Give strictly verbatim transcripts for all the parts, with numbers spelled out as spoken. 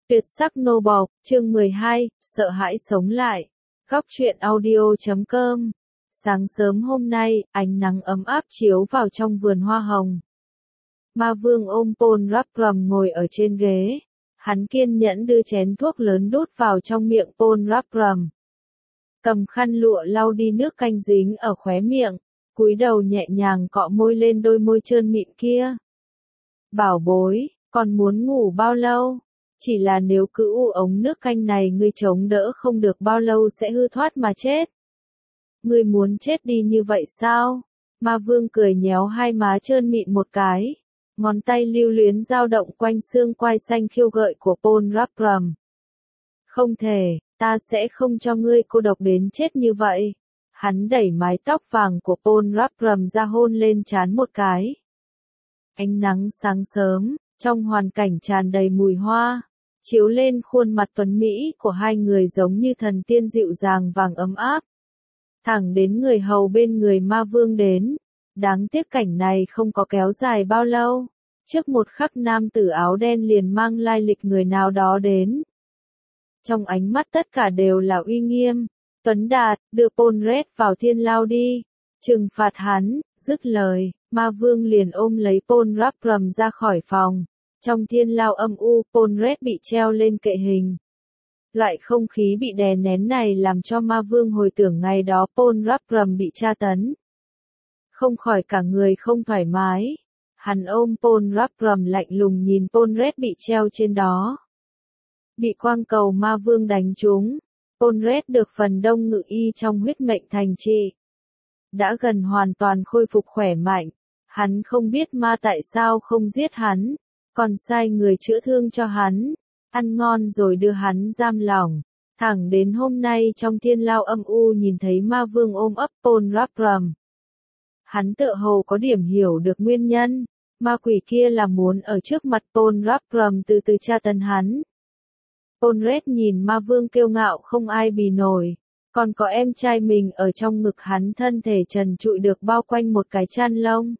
Tuyệt sắc nô bộc, chương mười hai, sợ hãi sống lại. Góc truyện audio chấm com. Sáng sớm hôm nay, ánh nắng ấm áp chiếu vào trong vườn hoa hồng. Ma Vương ôm Paul Rubram ngồi ở trên ghế. Hắn kiên nhẫn đưa chén thuốc lớn đút vào trong miệng Paul Rubram. Cầm khăn lụa lau đi nước canh dính ở khóe miệng, cúi đầu nhẹ nhàng cọ môi lên đôi môi trơn mịn kia. Bảo bối, còn muốn ngủ bao lâu? Chỉ là nếu cứ u ống nước canh này ngươi chống đỡ không được bao lâu sẽ hư thoát mà chết. Ngươi muốn chết đi như vậy sao? Ma Vương cười nhéo hai má trơn mịn một cái. Ngón tay lưu luyến dao động quanh xương quai xanh khiêu gợi của Paul Rubram. Không thể, ta sẽ không cho ngươi cô độc đến chết như vậy. Hắn đẩy mái tóc vàng của Paul Rubram ra hôn lên trán một cái. Ánh nắng sáng sớm, trong hoàn cảnh tràn đầy mùi hoa, chiếu lên khuôn mặt tuấn mỹ của hai người giống như thần tiên dịu dàng vàng ấm áp. Thẳng đến người hầu bên người Ma Vương đến. Đáng tiếc cảnh này không có kéo dài bao lâu. Trước một khắc nam tử áo đen liền mang lai lịch người nào đó đến. Trong ánh mắt tất cả đều là uy nghiêm. Tuấn Đạt, đưa Paul Red vào thiên lao đi. Trừng phạt hắn, dứt lời, Ma Vương liền ôm lấy Paul Rubram ra khỏi phòng. Trong thiên lao âm u, Paul Red bị treo lên kệ hình. Loại không khí bị đè nén này làm cho Ma Vương hồi tưởng ngày đó Paul Rubram bị tra tấn. Không khỏi cả người không thoải mái. Hắn ôm Paul Rubram lạnh lùng nhìn Paul Red bị treo trên đó. Bị quang cầu Ma Vương đánh trúng. Paul Red được phần đông ngự y trong huyết mệnh thành trị. Đã gần hoàn toàn khôi phục khỏe mạnh. Hắn không biết ma tại sao không giết hắn. Còn sai người chữa thương cho hắn. Ăn ngon rồi đưa hắn giam lỏng. Thẳng đến hôm nay trong thiên lao âm u nhìn thấy Ma Vương ôm ấp Paul Rubram. Hắn tựa hồ có điểm hiểu được nguyên nhân. Ma quỷ kia là muốn ở trước mặt Paul Rubram từ từ tra tấn hắn. Paul Red nhìn Ma Vương kiêu ngạo không ai bì nổi. Còn có em trai mình ở trong ngực hắn thân thể trần trụi được bao quanh một cái chăn lông.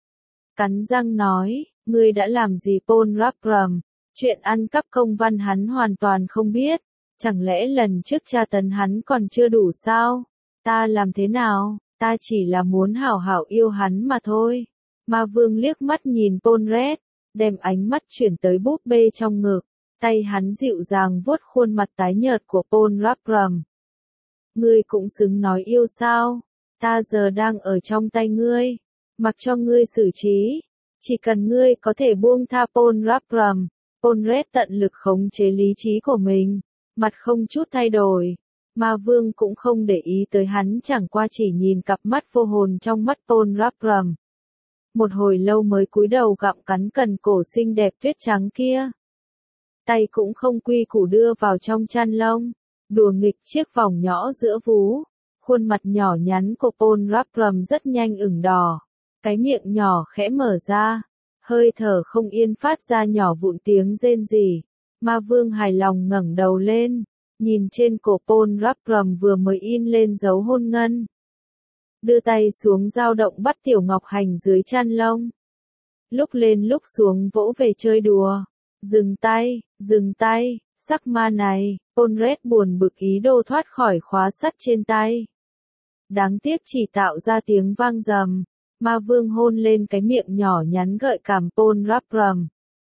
Cắn răng nói, ngươi đã làm gì Paul Rubram? Chuyện ăn cắp công văn hắn hoàn toàn không biết. Chẳng lẽ lần trước tra tấn hắn còn chưa đủ sao? Ta làm thế nào? Ta chỉ là muốn hảo hảo yêu hắn mà thôi. Ma Vương liếc mắt nhìn Paul Red, đem ánh mắt chuyển tới búp bê trong ngực. Tay hắn dịu dàng vuốt khuôn mặt tái nhợt của Paul Rubram. Ngươi cũng xứng nói yêu sao? Ta giờ đang ở trong tay ngươi. Mặc cho ngươi xử trí. Chỉ cần ngươi có thể buông tha Paul Rubram. Paul Red tận lực khống chế lý trí của mình. Mặt không chút thay đổi. Ma Vương cũng không để ý tới hắn, chẳng qua chỉ nhìn cặp mắt vô hồn trong mắt Paul Rubram. Một hồi lâu mới cúi đầu gặm cắn cần cổ xinh đẹp tuyết trắng kia. Tay cũng không quy củ đưa vào trong chăn lông. Đùa nghịch chiếc vòng nhỏ giữa vú. Khuôn mặt nhỏ nhắn của Paul Rubram rất nhanh ửng đỏ. Cái miệng nhỏ khẽ mở ra. Hơi thở không yên phát ra nhỏ vụn tiếng rên rỉ. Ma Vương hài lòng ngẩng đầu lên. Nhìn trên cổ Paul Rubram vừa mới in lên dấu hôn ngân. Đưa tay xuống dao động bắt tiểu ngọc hành dưới chăn lông. Lúc lên lúc xuống vỗ về chơi đùa. Dừng tay, dừng tay, sắc ma này. Paul Red buồn bực ý đồ thoát khỏi khóa sắt trên tay. Đáng tiếc chỉ tạo ra tiếng vang rầm. Ma Vương hôn lên cái miệng nhỏ nhắn gợi cảm Paul Rubram.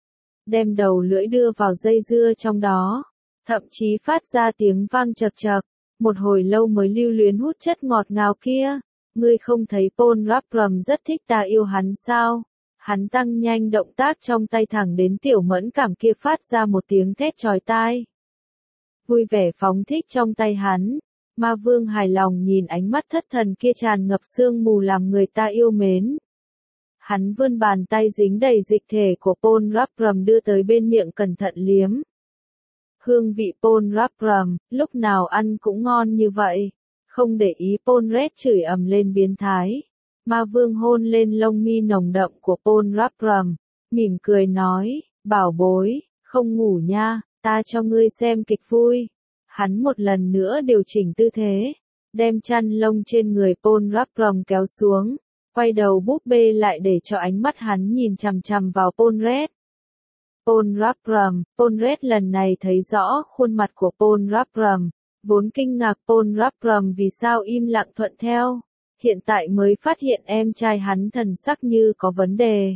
Đem đầu lưỡi đưa vào dây dưa trong đó. Thậm chí phát ra tiếng vang chật chật. Một hồi lâu mới lưu luyến hút chất ngọt ngào kia. Ngươi không thấy Paul Rubram rất thích ta yêu hắn sao? Hắn tăng nhanh động tác trong tay thẳng đến tiểu mẫn cảm kia phát ra một tiếng thét chói tai. Vui vẻ phóng thích trong tay hắn. Ma Vương hài lòng nhìn ánh mắt thất thần kia tràn ngập sương mù làm người ta yêu mến. Hắn vươn bàn tay dính đầy dịch thể của Paul Rubram đưa tới bên miệng cẩn thận liếm. Hương vị Paul Rubram, lúc nào ăn cũng ngon như vậy. Không để ý Paul Red chửi ầm lên biến thái. Ma Vương hôn lên lông mi nồng đậm của Paul Rubram. Mỉm cười nói, bảo bối, không ngủ nha, ta cho ngươi xem kịch vui. Hắn một lần nữa điều chỉnh tư thế. Đem chăn lông trên người Paul Rubram kéo xuống. Quay đầu búp bê lại để cho ánh mắt hắn nhìn chằm chằm vào Paul Red. Paul Rapram, Polred lần này thấy rõ khuôn mặt của Paul Rapram, vốn kinh ngạc Paul Rapram vì sao im lặng thuận theo, hiện tại mới phát hiện em trai hắn thần sắc như có vấn đề.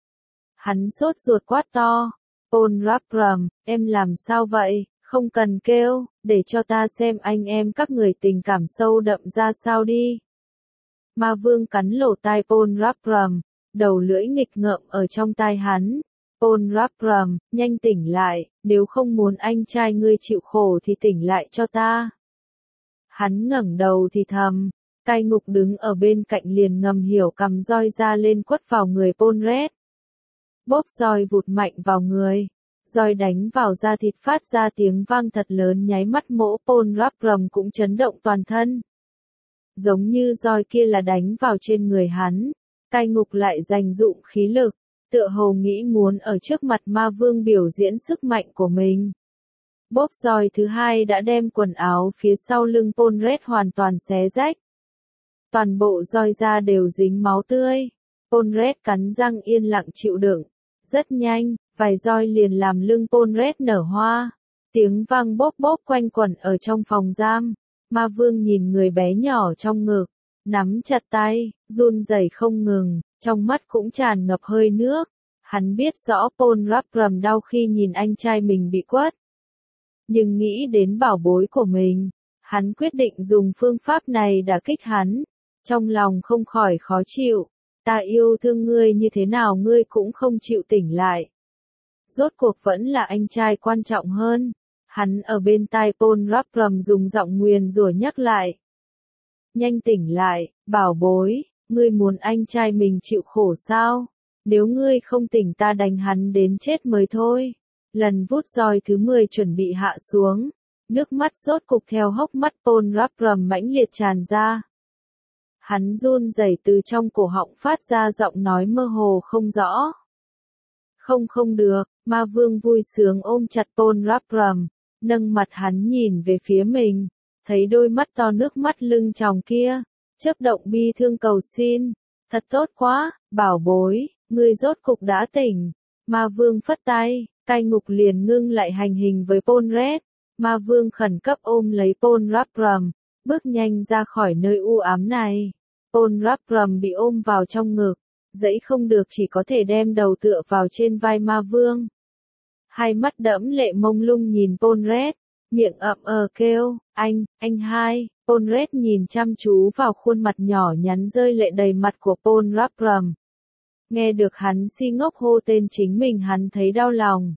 Hắn sốt ruột quát to, Paul Rapram, em làm sao vậy, không cần kêu, để cho ta xem anh em các người tình cảm sâu đậm ra sao đi. Ma Vương cắn lỗ tai Paul Rapram, đầu lưỡi nghịch ngợm ở trong tai hắn. Paul Rapram, nhanh tỉnh lại, nếu không muốn anh trai ngươi chịu khổ thì tỉnh lại cho ta. Hắn ngẩng đầu thì thầm, cai ngục đứng ở bên cạnh liền ngầm hiểu cầm roi ra lên quất vào người Polred. Bóp roi vụt mạnh vào người, roi đánh vào da thịt phát ra tiếng vang thật lớn nháy mắt mỗ Paul Rapram cũng chấn động toàn thân. Giống như roi kia là đánh vào trên người hắn, cai ngục lại dành dụng khí lực, tựa hồ nghĩ muốn ở trước mặt ma vương biểu diễn sức mạnh của mình. Bóp roi thứ hai đã đem quần áo phía sau lưng Polred hoàn toàn xé rách. Toàn bộ roi da đều dính máu tươi. Polred cắn răng yên lặng chịu đựng. Rất nhanh, vài roi liền làm lưng Polred nở hoa. Tiếng vang bóp bóp quanh quẩn ở trong phòng giam. Ma vương nhìn người bé nhỏ trong ngực, nắm chặt tay, run rẩy không ngừng, trong mắt cũng tràn ngập hơi nước. Hắn biết rõ Paul Rapram đau khi nhìn anh trai mình bị quất. Nhưng nghĩ đến bảo bối của mình, hắn quyết định dùng phương pháp này đả kích hắn. Trong lòng không khỏi khó chịu, ta yêu thương ngươi như thế nào ngươi cũng không chịu tỉnh lại. Rốt cuộc vẫn là anh trai quan trọng hơn. Hắn ở bên tai Paul Rapram dùng giọng nguyền rủa nhắc lại. Nhanh tỉnh lại, bảo bối, ngươi muốn anh trai mình chịu khổ sao? Nếu ngươi không tỉnh ta đánh hắn đến chết mới thôi. Lần vút roi thứ mười chuẩn bị hạ xuống, nước mắt rốt cục theo hốc mắt Paul Rapram mãnh liệt tràn ra. Hắn run rẩy từ trong cổ họng phát ra giọng nói mơ hồ không rõ. Không không được, ma vương vui sướng ôm chặt Paul Rapram, nâng mặt hắn nhìn về phía mình, thấy đôi mắt to nước mắt lưng tròng kia, chớp động bi thương cầu xin, thật tốt quá, bảo bối, ngươi rốt cục đã tỉnh. Ma vương phất tay, cai ngục liền ngưng lại hành hình với Polred. Ma vương khẩn cấp ôm lấy Paul Rapram, bước nhanh ra khỏi nơi u ám này. Paul Rapram bị ôm vào trong ngực, dãy không được chỉ có thể đem đầu tựa vào trên vai ma vương. Hai mắt đẫm lệ mông lung nhìn Polred, miệng ậm ờ kêu, anh, anh hai. Polred nhìn chăm chú vào khuôn mặt nhỏ nhắn rơi lệ đầy mặt của Paul Rapram. Nghe được hắn si ngốc hô tên chính mình hắn thấy đau lòng.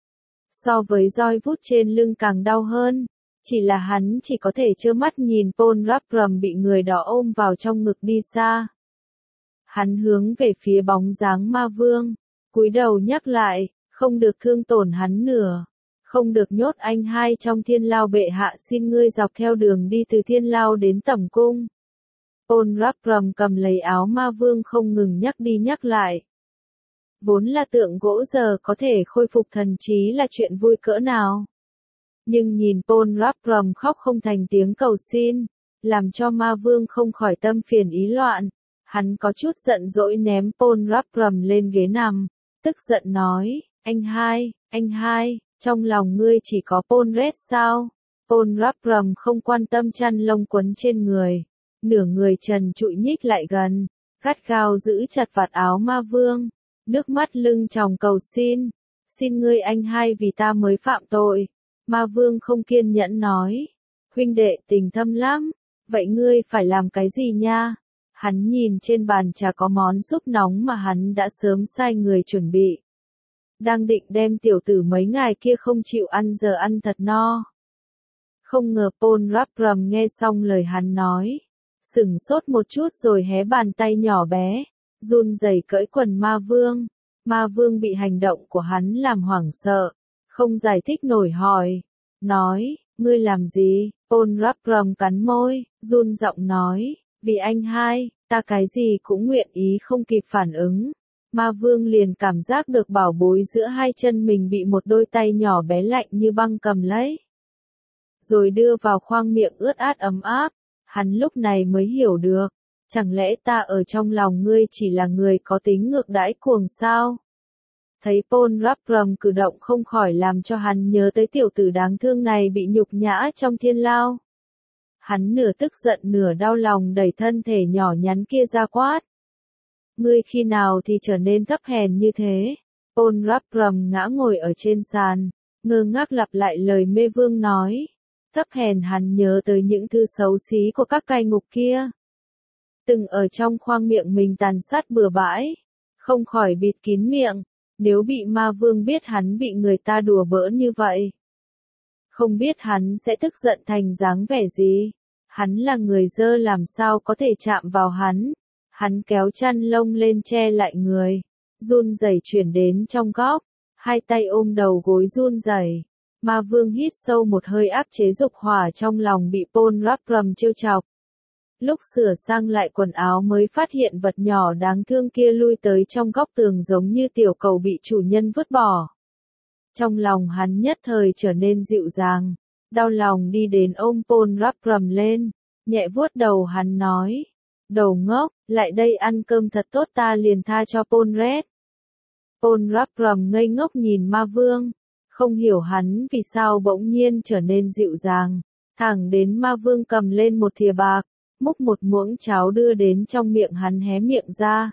So với roi vút trên lưng càng đau hơn, chỉ là hắn chỉ có thể trơ mắt nhìn Paul Rapram bị người đó ôm vào trong ngực đi xa. Hắn hướng về phía bóng dáng ma vương, cúi đầu nhắc lại, không được thương tổn hắn nữa, không được nhốt anh hai trong thiên lao bệ hạ xin ngươi dọc theo đường đi từ thiên lao đến tẩm cung. Paul Rapram cầm lấy áo ma vương không ngừng nhắc đi nhắc lại. Vốn là tượng gỗ giờ có thể khôi phục thần trí là chuyện vui cỡ nào. Nhưng nhìn Paul Rapram khóc không thành tiếng cầu xin, làm cho ma vương không khỏi tâm phiền ý loạn. Hắn có chút giận dỗi ném Paul Rapram lên ghế nằm, tức giận nói, anh hai, anh hai, trong lòng ngươi chỉ có Polred sao? Paul Rapram không quan tâm chăn lông quấn trên người, nửa người trần trụi nhích lại gần, gắt gao giữ chặt vạt áo ma vương, nước mắt lưng tròng cầu xin, xin ngươi anh hai vì ta mới phạm tội. Ma vương không kiên nhẫn nói, huynh đệ tình thâm lắm, vậy ngươi phải làm cái gì nha? Hắn nhìn trên bàn trà có món súp nóng mà hắn đã sớm sai người chuẩn bị. Đang định đem tiểu tử mấy ngày kia không chịu ăn giờ ăn thật no. Không ngờ Paul Rapram nghe xong lời hắn nói, sửng sốt một chút rồi hé bàn tay nhỏ bé, run rẩy cởi quần ma vương. Ma vương bị hành động của hắn làm hoảng sợ, không giải thích nổi hỏi, nói, ngươi làm gì? Paul Rapram cắn môi, run giọng nói, vì anh hai, ta cái gì cũng nguyện ý không kịp phản ứng. Ma vương liền cảm giác được bảo bối giữa hai chân mình bị một đôi tay nhỏ bé lạnh như băng cầm lấy. Rồi đưa vào khoang miệng ướt át ấm áp, hắn lúc này mới hiểu được, chẳng lẽ ta ở trong lòng ngươi chỉ là người có tính ngược đãi cuồng sao? Thấy Paul Rubram cử động không khỏi làm cho hắn nhớ tới tiểu tử đáng thương này bị nhục nhã trong thiên lao. Hắn nửa tức giận nửa đau lòng đẩy thân thể nhỏ nhắn kia ra quát. Ngươi khi nào thì trở nên thấp hèn như thế? Paul Rubram ngã ngồi ở trên sàn, ngơ ngác lặp lại lời mê vương nói. Thấp hèn, hắn nhớ tới những thứ xấu xí của các cai ngục kia. Từng ở trong khoang miệng mình tàn sát bừa bãi, không khỏi bịt kín miệng. Nếu bị ma vương biết hắn bị người ta đùa bỡn như vậy, không biết hắn sẽ tức giận thành dáng vẻ gì. Hắn là người dơ làm sao có thể chạm vào hắn. Hắn kéo chăn lông lên che lại người, run rẩy chuyển đến trong góc, hai tay ôm đầu gối run rẩy. Ma vương hít sâu một hơi áp chế dục hỏa trong lòng bị Paul Rubram trêu chọc. Lúc sửa sang lại quần áo mới phát hiện vật nhỏ đáng thương kia lui tới trong góc tường giống như tiểu cầu bị chủ nhân vứt bỏ. Trong lòng hắn nhất thời trở nên dịu dàng, đau lòng đi đến ôm Paul Rubram lên, nhẹ vuốt đầu hắn nói. Đầu ngốc, lại đây ăn cơm thật tốt ta liền tha cho Paul Red. Paul Rubram ngây ngốc nhìn ma vương, không hiểu hắn vì sao bỗng nhiên trở nên dịu dàng, thẳng đến ma vương cầm lên một thìa bạc, múc một muỗng cháo đưa đến trong miệng hắn hé miệng ra.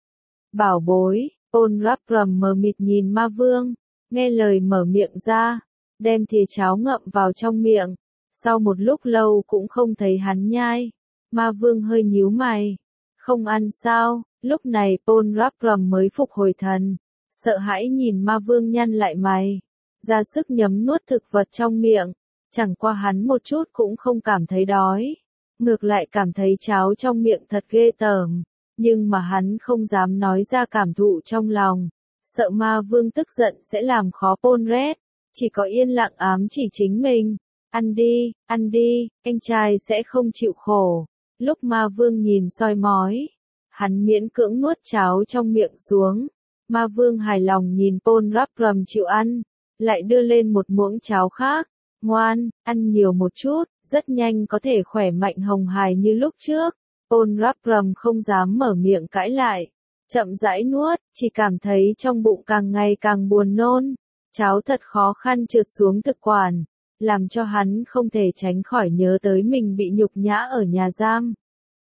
Bảo bối, Paul Rubram mờ mịt nhìn ma vương, nghe lời mở miệng ra, đem thìa cháo ngậm vào trong miệng, sau một lúc lâu cũng không thấy hắn nhai. Ma vương hơi nhíu mày, không ăn sao? Lúc này Paul Rubram mới phục hồi thần, sợ hãi nhìn ma vương nhăn lại mày, ra sức nhấm nuốt thực vật trong miệng, chẳng qua hắn một chút cũng không cảm thấy đói, ngược lại cảm thấy cháo trong miệng thật ghê tởm, nhưng mà hắn không dám nói ra cảm thụ trong lòng, sợ ma vương tức giận sẽ làm khó Paul Red, chỉ có yên lặng ám chỉ chính mình, ăn đi, ăn đi, anh trai sẽ không chịu khổ. Lúc ma vương nhìn soi mói, hắn miễn cưỡng nuốt cháo trong miệng xuống. Ma vương hài lòng nhìn Paul Rubram chịu ăn, lại đưa lên một muỗng cháo khác. Ngoan, ăn nhiều một chút, rất nhanh có thể khỏe mạnh hồng hài như lúc trước. Paul Rubram không dám mở miệng cãi lại, chậm rãi nuốt, chỉ cảm thấy trong bụng càng ngày càng buồn nôn. Cháo thật khó khăn trượt xuống thực quản, làm cho hắn không thể tránh khỏi nhớ tới mình bị nhục nhã ở nhà giam.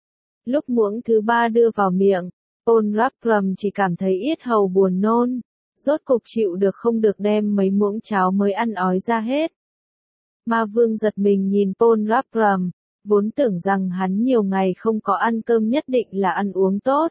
Lúc muỗng thứ ba đưa vào miệng, Paul Rubram chỉ cảm thấy yết hầu buồn nôn, rốt cục chịu được không được đem mấy muỗng cháo mới ăn ói ra hết. Ma vương giật mình nhìn Paul Rubram, vốn tưởng rằng hắn nhiều ngày không có ăn cơm nhất định là ăn uống tốt.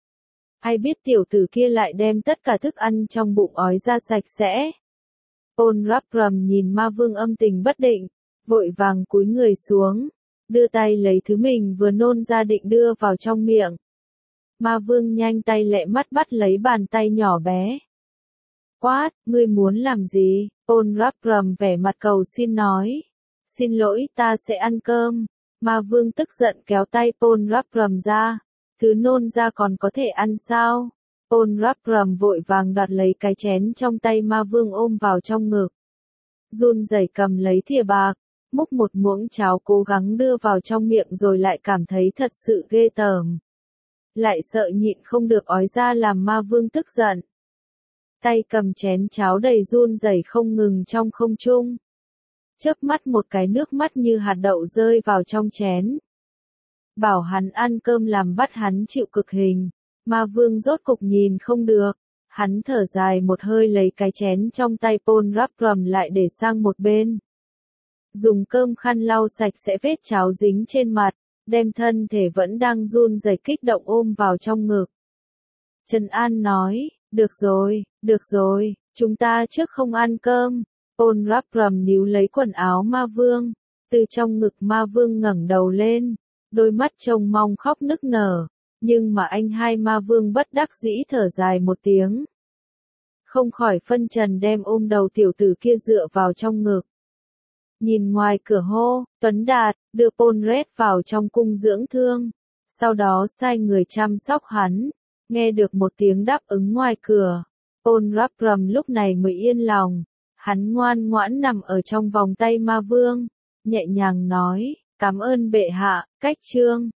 Ai biết tiểu tử kia lại đem tất cả thức ăn trong bụng ói ra sạch sẽ. Paul Rubram nhìn ma vương âm tình bất định, vội vàng cúi người xuống, đưa tay lấy thứ mình vừa nôn ra định đưa vào trong miệng. Ma vương nhanh tay lẹ mắt bắt lấy bàn tay nhỏ bé. Quát, ngươi muốn làm gì? Paul Rubram vẻ mặt cầu xin nói. Xin lỗi, ta sẽ ăn cơm. Ma vương tức giận kéo tay Paul Rubram ra. Thứ nôn ra còn có thể ăn sao? Paul Rubram vội vàng đoạt lấy cái chén trong tay ma vương ôm vào trong ngực. Run rẩy cầm lấy thìa bạc, múc một muỗng cháo cố gắng đưa vào trong miệng rồi lại cảm thấy thật sự ghê tởm. Lại sợ nhịn không được ói ra làm ma vương tức giận. Tay cầm chén cháo đầy run rẩy không ngừng trong không trung. Chớp mắt một cái nước mắt như hạt đậu rơi vào trong chén. Bảo hắn ăn cơm làm bắt hắn chịu cực hình. Ma vương rốt cục nhìn không được. Hắn thở dài một hơi lấy cái chén trong tay Paul Rubram lại để sang một bên. Dùng cơm khăn lau sạch sẽ vết cháo dính trên mặt, đem thân thể vẫn đang run rẩy kích động ôm vào trong ngực. Trần An nói, được rồi, được rồi, chúng ta trước không ăn cơm. Paul Rubram níu lấy quần áo ma vương, từ trong ngực ma vương ngẩng đầu lên, đôi mắt trông mong khóc nức nở, nhưng mà anh hai ma vương bất đắc dĩ thở dài một tiếng. Không khỏi phân trần đem ôm đầu tiểu tử kia dựa vào trong ngực. Nhìn ngoài cửa hô, Tuấn Đạt, đưa Paul Red vào trong cung dưỡng thương, sau đó sai người chăm sóc hắn, nghe được một tiếng đáp ứng ngoài cửa. Paul Rubram lúc này mới yên lòng, hắn ngoan ngoãn nằm ở trong vòng tay ma vương, nhẹ nhàng nói, cảm ơn bệ hạ, cách trương.